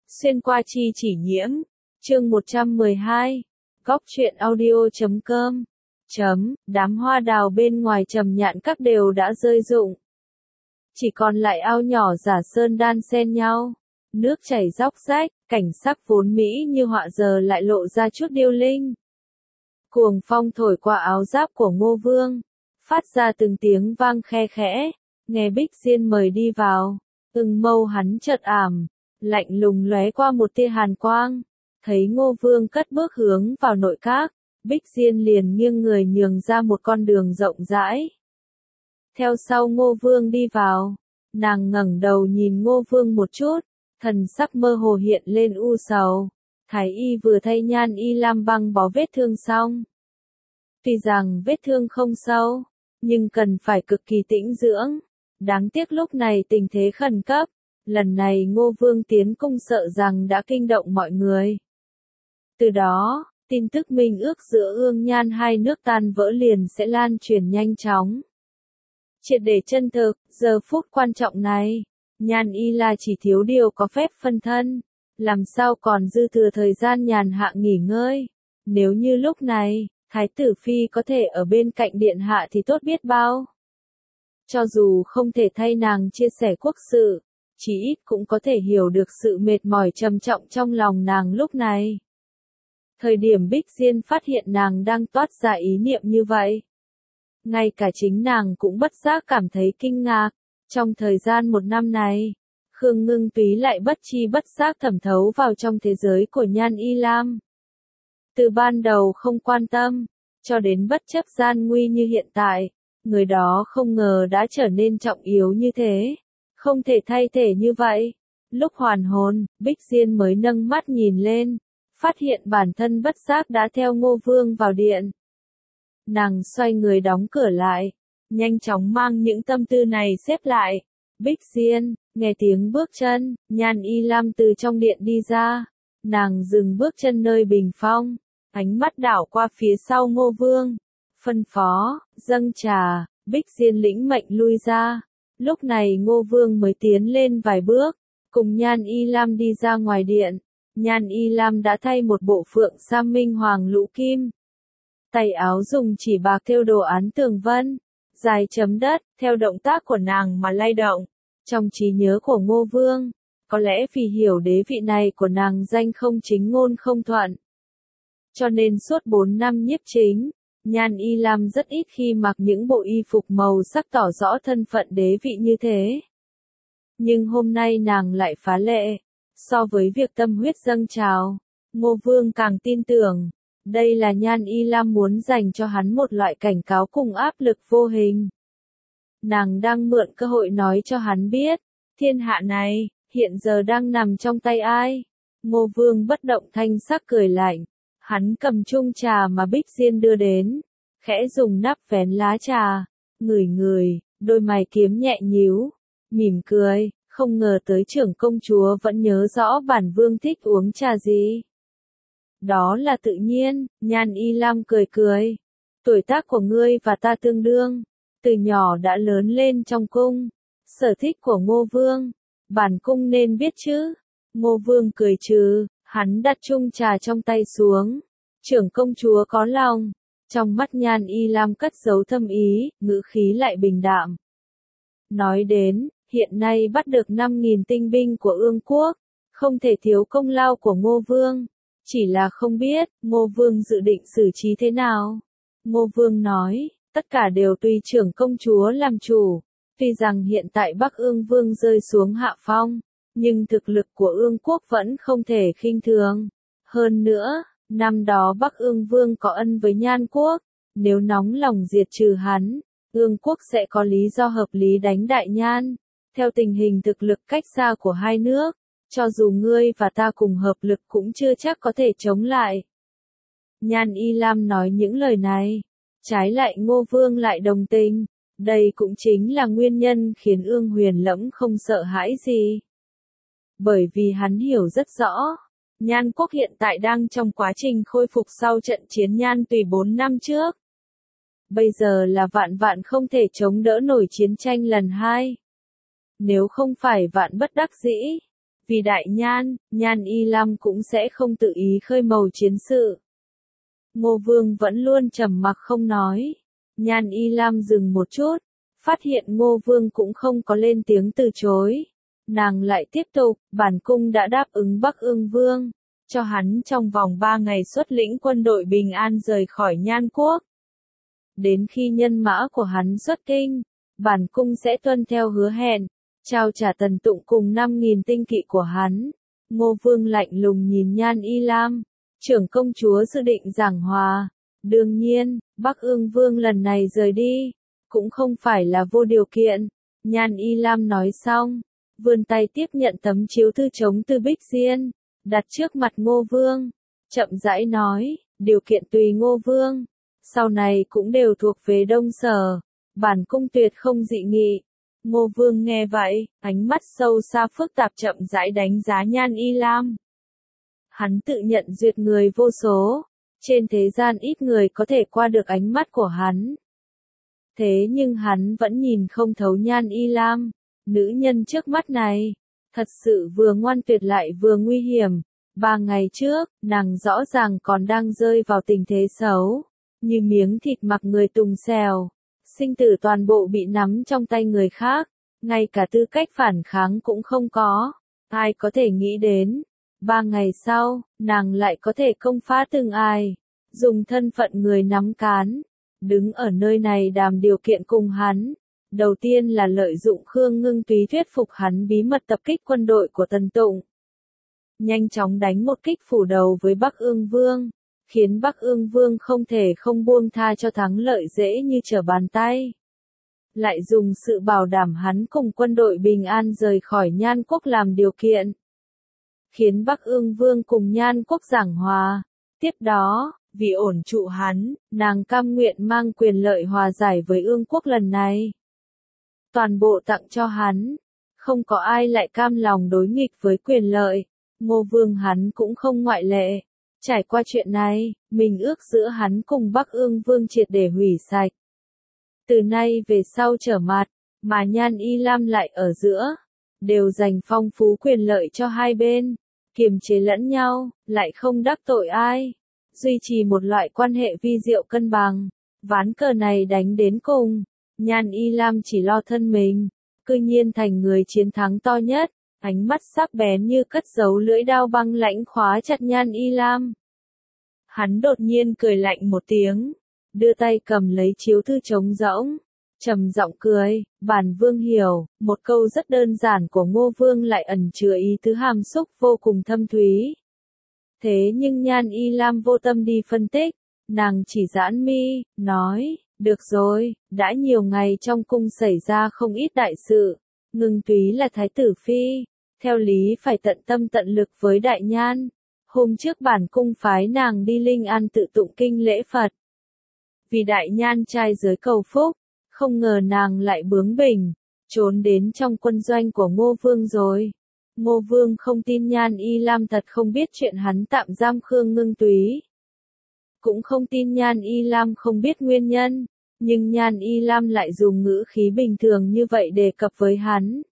Xuyên qua chi chỉ nhiễm. Chương 112. Góc truyện audio.com. Đám hoa đào bên ngoài trầm nhạn các đều đã rơi rụng. Chỉ còn lại ao nhỏ giả sơn đan xen nhau. Nước chảy róc rách, cảnh sắc vốn mỹ như họa giờ lại lộ ra chút điêu linh. Cuồng phong thổi qua áo giáp của Ngô Vương, phát ra từng tiếng vang khe khẽ. Nghe Bích Diên mời đi vào, mâu hắn chợt ảm, lạnh lùng lóe qua một tia hàn quang. Thấy Ngô Vương cất bước hướng vào nội các, Bích Diên liền nghiêng người nhường ra một con đường rộng rãi. Theo sau Ngô Vương đi vào, nàng ngẩng đầu nhìn Ngô Vương một chút, thần sắc mơ hồ hiện lên u sầu. Thái y vừa thay Nhan Y Lam băng bó vết thương xong. Tuy rằng vết thương không sâu, nhưng cần phải cực kỳ tĩnh dưỡng. Đáng tiếc lúc này tình thế khẩn cấp, lần này Ngô Vương tiến cung sợ rằng đã kinh động mọi người. Từ đó, tin tức minh ước giữa Ương Nhan hai nước tan vỡ liền sẽ lan truyền nhanh chóng. Triệt để chân thực, giờ phút quan trọng này, Nhan Y La chỉ thiếu điều có phép phân thân, làm sao còn dư thừa thời gian nhàn hạ nghỉ ngơi. Nếu như lúc này, Thái tử Phi có thể ở bên cạnh điện hạ thì tốt biết bao. Cho dù không thể thay nàng chia sẻ quốc sự, chỉ ít cũng có thể hiểu được sự mệt mỏi trầm trọng trong lòng nàng lúc này. Thời điểm Bích Diên phát hiện nàng đang toát ra ý niệm như vậy, ngay cả chính nàng cũng bất giác cảm thấy kinh ngạc. Trong thời gian một năm này, Khương Ngưng Túy lại bất chi bất giác thẩm thấu vào trong thế giới của Nhan Y Lam. Từ ban đầu không quan tâm, cho đến bất chấp gian nguy như hiện tại, người đó không ngờ đã trở nên trọng yếu như thế, không thể thay thế như vậy. Lúc hoàn hồn, Bích Diên mới nâng mắt nhìn lên, phát hiện bản thân bất giác đã theo Ngô Vương vào điện. Nàng xoay người đóng cửa lại, nhanh chóng mang những tâm tư này xếp lại. Bích Diên, nghe tiếng bước chân, Nhan Y Lam từ trong điện đi ra. Nàng dừng bước chân nơi bình phong, ánh mắt đảo qua phía sau Ngô Vương. Phân phó, dâng trà. Bích Diên lĩnh mệnh lui ra. Lúc này Ngô Vương mới tiến lên vài bước, cùng Nhan Y Lam đi ra ngoài điện. Nhan Y Lam đã thay một bộ phượng sam minh hoàng lũ kim. Tay áo dùng chỉ bạc thêu đồ án tường vân, dài chấm đất, theo động tác của nàng mà lay động. Trong trí nhớ của Ngô Vương, có lẽ vì hiểu đế vị này của nàng danh không chính ngôn không thuận, cho nên suốt 4 năm nhiếp chính, Nhan Y Lam rất ít khi mặc những bộ y phục màu sắc tỏ rõ thân phận đế vị như thế. Nhưng hôm nay nàng lại phá lệ. So với việc tâm huyết dâng trào, Ngô Vương càng tin tưởng, đây là Nhan Y Lam muốn dành cho hắn một loại cảnh cáo cùng áp lực vô hình. Nàng đang mượn cơ hội nói cho hắn biết, thiên hạ này, hiện giờ đang nằm trong tay ai. Ngô Vương bất động thanh sắc cười lạnh, hắn cầm chung trà mà Bích Diên đưa đến, khẽ dùng nắp vén lá trà, ngửi, đôi mày kiếm nhẹ nhíu, mỉm cười. Không ngờ tới trưởng công chúa vẫn nhớ rõ bản vương thích uống trà gì. Đó là tự nhiên, Nhan Y Lam cười. Tuổi tác của ngươi và ta tương đương, từ nhỏ đã lớn lên trong cung. Sở thích của Ngô Vương, bản cung nên biết chứ. Ngô Vương cười trừ, hắn đặt chung trà trong tay xuống. Trưởng công chúa có lòng. Trong mắt Nhan Y Lam cất giấu thâm ý, ngữ khí lại bình đạm. Nói đến, hiện nay bắt được 5.000 tinh binh của Ương quốc, không thể thiếu công lao của Ngô Vương. Chỉ là không biết, Ngô Vương dự định xử trí thế nào. Ngô Vương nói, tất cả đều tùy trưởng công chúa làm chủ. Tuy rằng hiện tại Bắc Ương Vương rơi xuống hạ phong, nhưng thực lực của Ương quốc vẫn không thể khinh thường. Hơn nữa, năm đó Bắc Ương Vương có ân với Nhan quốc, nếu nóng lòng diệt trừ hắn, Ương quốc sẽ có lý do hợp lý đánh Đại Nhan. Theo tình hình thực lực cách xa của hai nước, cho dù ngươi và ta cùng hợp lực cũng chưa chắc có thể chống lại. Nhan Y Lam nói những lời này, trái lại Ngô Vương lại đồng tình, đây cũng chính là nguyên nhân khiến Ương Huyền Lẫm không sợ hãi gì. Bởi vì hắn hiểu rất rõ, Nhan quốc hiện tại đang trong quá trình khôi phục sau trận chiến Nhan Tùy 4 năm trước. Bây giờ là vạn không thể chống đỡ nổi chiến tranh lần 2. Nếu không phải vạn bất đắc dĩ, Vì đại nhan, Nhan Y Lam cũng sẽ không tự ý khơi mào chiến sự. Ngô Vương vẫn luôn trầm mặc không nói. Nhan Y Lam dừng một chút, phát hiện Ngô Vương cũng không có lên tiếng từ chối. Nàng lại tiếp tục, bản cung đã đáp ứng Bắc Ương Vương, cho hắn trong vòng 3 ngày xuất lĩnh quân đội bình an rời khỏi Nhan Quốc. Đến khi nhân mã của hắn xuất kinh, bản cung sẽ tuân theo hứa hẹn, trao trả Tần Tụng cùng 5.000 tinh kỵ của hắn. Ngô Vương lạnh lùng nhìn Nhan Y Lam, trưởng công chúa dự định giảng hòa. Đương nhiên, Bắc Ương Vương lần này rời đi, cũng không phải là vô điều kiện. Nhan Y Lam nói xong, vươn tay tiếp nhận tấm chiếu thư chống từ Bích Diên, đặt trước mặt Ngô Vương, chậm rãi nói, điều kiện tùy Ngô Vương, sau này cũng đều thuộc về Đông Sở, bản cung tuyệt không dị nghị. Ngô Vương nghe vậy, ánh mắt sâu xa phức tạp chậm rãi đánh giá Nhan Y Lam. Hắn tự nhận duyệt người vô số, trên thế gian ít người có thể qua được ánh mắt của hắn. Thế nhưng hắn vẫn nhìn không thấu Nhan Y Lam, nữ nhân trước mắt này, thật sự vừa ngoan tuyệt lại vừa nguy hiểm. 3 ngày trước, nàng rõ ràng còn đang rơi vào tình thế xấu, như miếng thịt mặc người tùng xèo, sinh tử toàn bộ bị nắm trong tay người khác, ngay cả tư cách phản kháng cũng không có. Ai có thể nghĩ đến, 3 ngày sau, nàng lại có thể công phá từng ai, dùng thân phận người nắm cán, đứng ở nơi này đàm điều kiện cùng hắn. Đầu tiên là lợi dụng Khương Ngưng Túy thuyết phục hắn bí mật tập kích quân đội của Tần Tụng. Nhanh chóng đánh một kích phủ đầu với Bắc Ương Vương, khiến Bắc Ương Vương không thể không buông tha cho thắng lợi dễ như trở bàn tay. Lại dùng sự bảo đảm hắn cùng quân đội bình an rời khỏi Nhan Quốc làm điều kiện, khiến Bắc Ương Vương cùng Nhan Quốc giảng hòa. Tiếp đó, vì ổn trụ hắn, nàng cam nguyện mang quyền lợi hòa giải với Ương Quốc lần này. Toàn bộ tặng cho hắn, không có ai lại cam lòng đối nghịch với quyền lợi. Ngô Vương hắn cũng không ngoại lệ. Trải qua chuyện này, mình ước giữa hắn cùng Bắc Ương Vương triệt để hủy sạch. Từ nay về sau trở mặt, mà Nhan Y Lam lại ở giữa, đều dành phong phú quyền lợi cho hai bên, kiềm chế lẫn nhau, lại không đắc tội ai, duy trì một loại quan hệ vi diệu cân bằng. Ván cờ này đánh đến cùng, Nhan Y Lam chỉ lo thân mình, cư nhiên thành người chiến thắng to nhất. Ánh mắt sắc bén như cất giấu lưỡi đao băng lãnh khóa chặt Nhan Y Lam. Hắn đột nhiên cười lạnh một tiếng, đưa tay cầm lấy chiếu thư trống rỗng, trầm giọng cười, bản vương hiểu. Một câu rất đơn giản của Ngô Vương lại ẩn chứa ý tứ hàm xúc vô cùng thâm thúy. Thế nhưng Nhan Y Lam vô tâm đi phân tích, nàng chỉ giãn mi, nói, được rồi, đã nhiều ngày trong cung xảy ra không ít đại sự. Ngưng Túy là thái tử phi, theo lý phải tận tâm tận lực với đại nhan. Hôm trước bản cung phái nàng đi Linh An tự tụng kinh lễ Phật. Vì đại nhan trai giới cầu phúc, không ngờ nàng lại bướng bỉnh, trốn đến trong quân doanh của Ngô Vương rồi. Ngô Vương không tin Nhan Y Lam thật không biết chuyện hắn tạm giam Khương Ngưng Túy. Cũng không tin Nhan Y Lam không biết nguyên nhân, nhưng Nhan Y Lam lại dùng ngữ khí bình thường như vậy đề cập với hắn.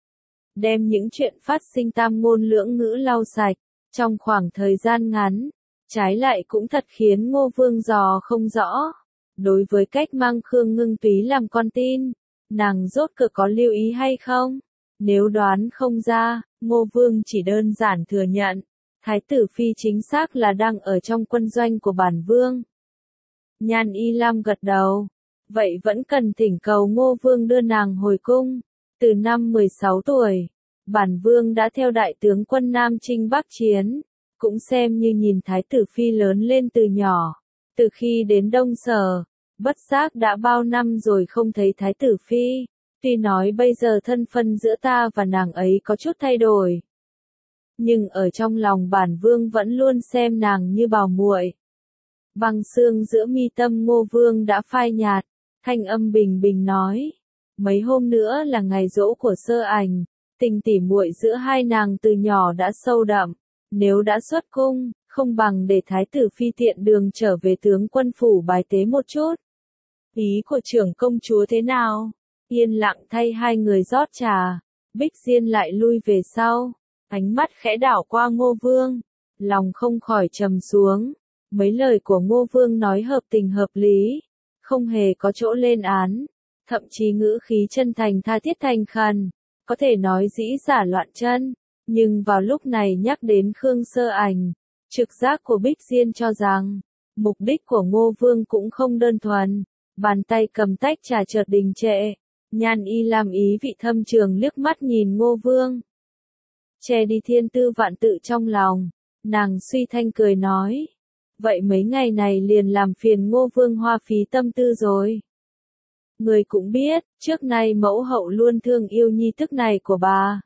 Đem những chuyện phát sinh tam ngôn lưỡng ngữ lau sạch, trong khoảng thời gian ngắn, trái lại cũng thật khiến Ngô Vương dò không rõ. Đối với cách mang Khương Ngưng Túy làm con tin, nàng rốt cuộc có lưu ý hay không? Nếu đoán không ra, Ngô Vương chỉ đơn giản thừa nhận, thái tử phi chính xác là đang ở trong quân doanh của bản vương. Nhan Y Lam gật đầu, vậy vẫn cần thỉnh cầu Ngô Vương đưa nàng hồi cung. Từ năm 16 tuổi, bản vương đã theo đại tướng quân Nam Chinh Bắc chiến, cũng xem như nhìn thái tử phi lớn lên từ nhỏ. Từ khi đến Đông Sở, bất giác đã bao năm rồi không thấy thái tử phi, tuy nói bây giờ thân phân giữa ta và nàng ấy có chút thay đổi. Nhưng ở trong lòng bản vương vẫn luôn xem nàng như bảo muội. Băng xương giữa mi tâm Ngô Vương đã phai nhạt, thanh âm bình bình nói. Mấy hôm nữa là ngày giỗ của Sơ Ảnh, tình tỉ muội giữa hai nàng từ nhỏ đã sâu đậm, nếu đã xuất cung, không bằng để thái tử phi tiện đường trở về tướng quân phủ bài tế một chút. Ý của trưởng công chúa thế nào? Yên lặng thay hai người rót trà, Bích Diên lại lui về sau, Ánh mắt khẽ đảo qua Ngô Vương, lòng không khỏi trầm xuống. Mấy lời của Ngô Vương nói hợp tình hợp lý, không hề có chỗ lên án, thậm chí ngữ khí chân thành tha thiết thành khẩn, có thể nói dĩ giả loạn chân. Nhưng vào lúc này nhắc đến Khương Sơ Ảnh, trực giác của Bích Diên cho rằng, mục đích của Ngô Vương cũng không đơn thuần. Bàn tay cầm tách trà chợt đình trệ, Nhan Y Lam ý vị thâm trường liếc mắt nhìn Ngô Vương. Che đi thiên tư vạn tự trong lòng, nàng suy thanh cười nói. Vậy mấy ngày này liền làm phiền Ngô Vương hoa phí tâm tư rồi. Người cũng biết, trước nay mẫu hậu luôn thương yêu nhi tức này của bà.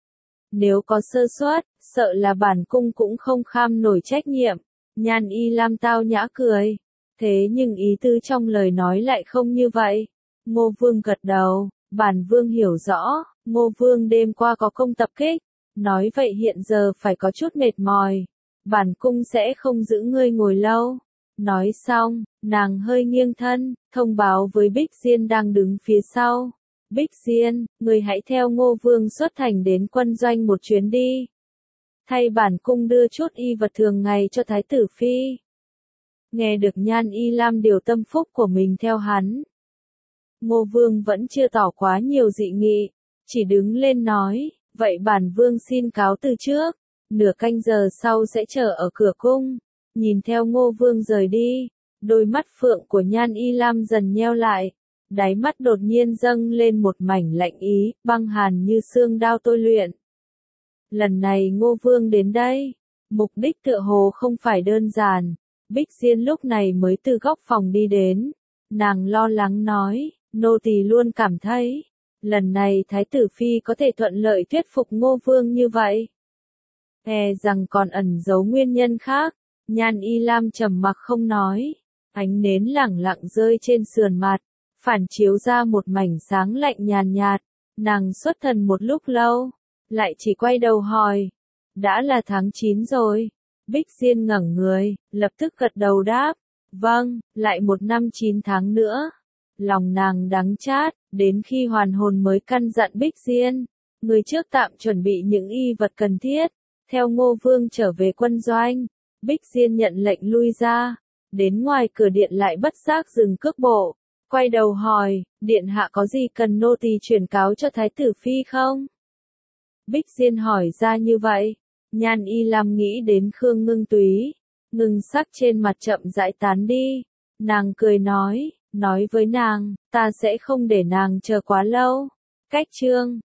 Nếu có sơ suất, sợ là bản cung cũng không kham nổi trách nhiệm. Nhan Y Lam tao nhã cười. Thế nhưng ý tư trong lời nói lại không như vậy. Ngô Vương gật đầu, bản vương hiểu rõ, Ngô Vương đêm qua có công tập kích. Nói vậy hiện giờ phải có chút mệt mỏi. Bản cung sẽ không giữ ngươi ngồi lâu. Nói xong, nàng hơi nghiêng thân, thông báo với Bích Diên đang đứng phía sau. Bích Diên, người hãy theo Ngô Vương xuất thành đến quân doanh một chuyến đi. Thay bản cung đưa chút y vật thường ngày cho Thái tử Phi. Nghe được Nhan Y Lam điều tâm phúc của mình theo hắn. Ngô Vương vẫn chưa tỏ quá nhiều dị nghị, chỉ đứng lên nói, vậy bản vương xin cáo từ trước, nửa canh giờ sau sẽ chờ ở cửa cung. Nhìn theo Ngô Vương rời đi, đôi mắt phượng của Nhan Y Lam dần nheo lại, đáy mắt đột nhiên dâng lên một mảnh lạnh ý, băng hàn như xương đao tôi luyện. Lần này Ngô Vương đến đây, mục đích tựa hồ không phải đơn giản. Bích Diên lúc này mới từ góc phòng đi đến, nàng lo lắng nói, nô tỳ luôn cảm thấy, lần này Thái tử Phi có thể thuận lợi thuyết phục Ngô Vương như vậy. E rằng còn ẩn giấu nguyên nhân khác. Nhan Y Lam trầm mặc không nói, ánh nến lẳng lặng rơi trên sườn mặt, phản chiếu ra một mảnh sáng lạnh nhàn nhạt. Nàng xuất thần một lúc lâu, lại chỉ quay đầu hỏi, đã là tháng 9 rồi. Bích Diên ngẩng người, lập tức gật đầu đáp, vâng, lại 1 năm 9 tháng nữa. Lòng nàng đắng chát, đến khi hoàn hồn mới căn dặn Bích Diên, người trước tạm chuẩn bị những y vật cần thiết, theo Ngô Vương trở về quân doanh. Bích Diên nhận lệnh lui ra, đến ngoài cửa điện lại bất giác dừng cước bộ, quay đầu hỏi, điện hạ có gì cần nô tỳ chuyển cáo cho Thái tử Phi không? Bích Diên hỏi ra như vậy, Nhan Y Lam nghĩ đến Khương Ngưng Túy, ngưng sắc trên mặt chậm rãi tán đi, nàng cười nói với nàng, ta sẽ không để nàng chờ quá lâu. Cách chương